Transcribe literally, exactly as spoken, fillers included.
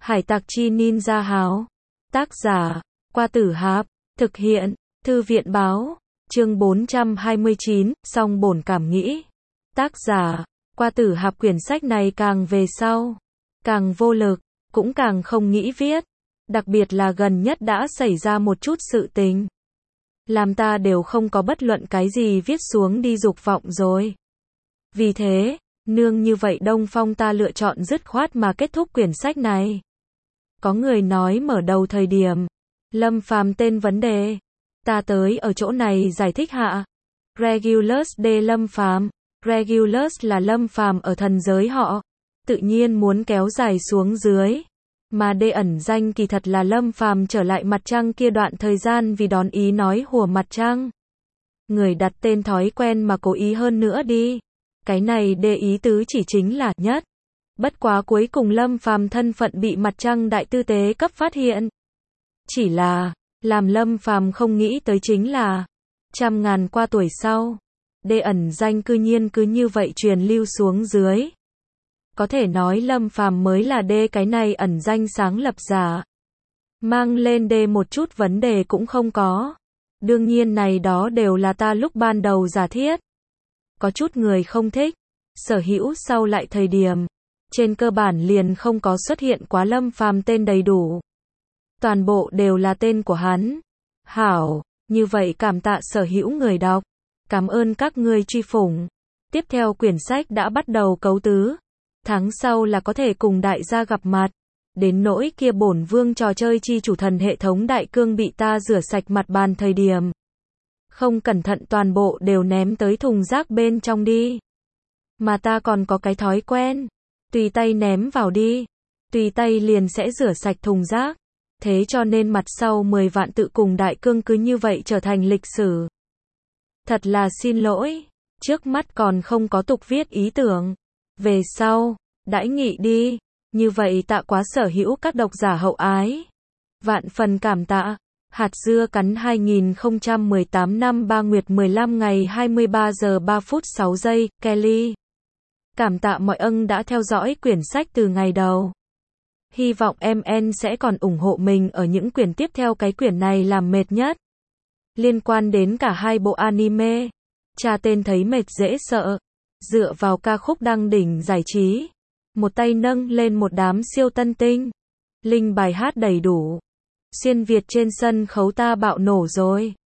Hải tặc chi ninja háo. Tác giả, Qua Tử Hạp. Thực hiện, Thư viện báo. Chương bốn trăm hai mươi chín, song bổn cảm nghĩ. Tác giả, Qua Tử Hạp. Quyển sách này càng về sau, càng vô lực, cũng càng không nghĩ viết. Đặc biệt là gần nhất đã xảy ra một chút sự tình, làm ta đều không có bất luận cái gì viết xuống đi dục vọng rồi. Vì thế, nương như vậy Đông Phong ta lựa chọn dứt khoát mà kết thúc quyển sách này. Có người nói mở đầu thời điểm, Lâm Phàm tên vấn đề. Ta tới ở chỗ này giải thích hạ. Regulus D. Lâm Phàm. Regulus là Lâm Phàm ở thần giới họ. Tự nhiên muốn kéo dài xuống dưới. Mà D ẩn danh kỳ thật là Lâm Phàm trở lại mặt trăng kia đoạn thời gian vì đón ý nói hùa mặt trăng. Người đặt tên thói quen mà cố ý hơn nữa đi. Cái này D ý tứ chỉ chính là nhất. Bất quá cuối cùng Lâm Phàm thân phận bị mặt trăng đại tư tế cấp phát hiện. Chỉ là, làm Lâm Phàm không nghĩ tới chính là, trăm ngàn qua tuổi sau, D ẩn danh cư nhiên cứ như vậy truyền lưu xuống dưới. Có thể nói Lâm Phàm mới là D cái này ẩn danh sáng lập giả. Mang lên D một chút vấn đề cũng không có. Đương nhiên này đó đều là ta lúc ban đầu giả thiết. Có chút người không thích, sở hữu sau lại thời điểm, trên cơ bản liền không có xuất hiện quá Lâm Phàm tên đầy đủ. Toàn bộ đều là tên của hắn. Hảo, như vậy cảm tạ sở hữu người đọc. Cảm ơn các ngươi truy phủng. Tiếp theo quyển sách đã bắt đầu cấu tứ. Tháng sau là có thể cùng đại gia gặp mặt. Đến nỗi kia bổn vương trò chơi chi chủ thần hệ thống đại cương bị ta rửa sạch mặt bàn thời điểm. Không cẩn thận toàn bộ đều ném tới thùng rác bên trong đi. Mà ta còn có cái thói quen. Tùy tay ném vào đi. Tùy tay liền sẽ rửa sạch thùng rác. Thế cho nên mặt sau mười vạn tự cùng đại cương cứ như vậy trở thành lịch sử. Thật là xin lỗi. Trước mắt còn không có tục viết ý tưởng. Về sau, đãi nghị đi. Như vậy tạ quá sở hữu các độc giả hậu ái. Vạn phần cảm tạ. Hạt dưa cắn hai nghìn không trăm mười tám năm ba nguyệt mười lăm ngày hai mươi ba giờ ba phút sáu giây, Kelly. Cảm tạ mọi ân đã theo dõi quyển sách từ ngày đầu. Hy vọng em en sẽ còn ủng hộ mình ở những quyển tiếp theo, cái quyển này làm mệt nhất. Liên quan đến cả hai bộ anime. Cha tên thấy mệt dễ sợ. Dựa vào ca khúc đăng đỉnh giải trí. Một tay nâng lên một đám siêu tân tinh. Linh bài hát đầy đủ. Xuyên Việt trên sân khấu ta bạo nổ rồi.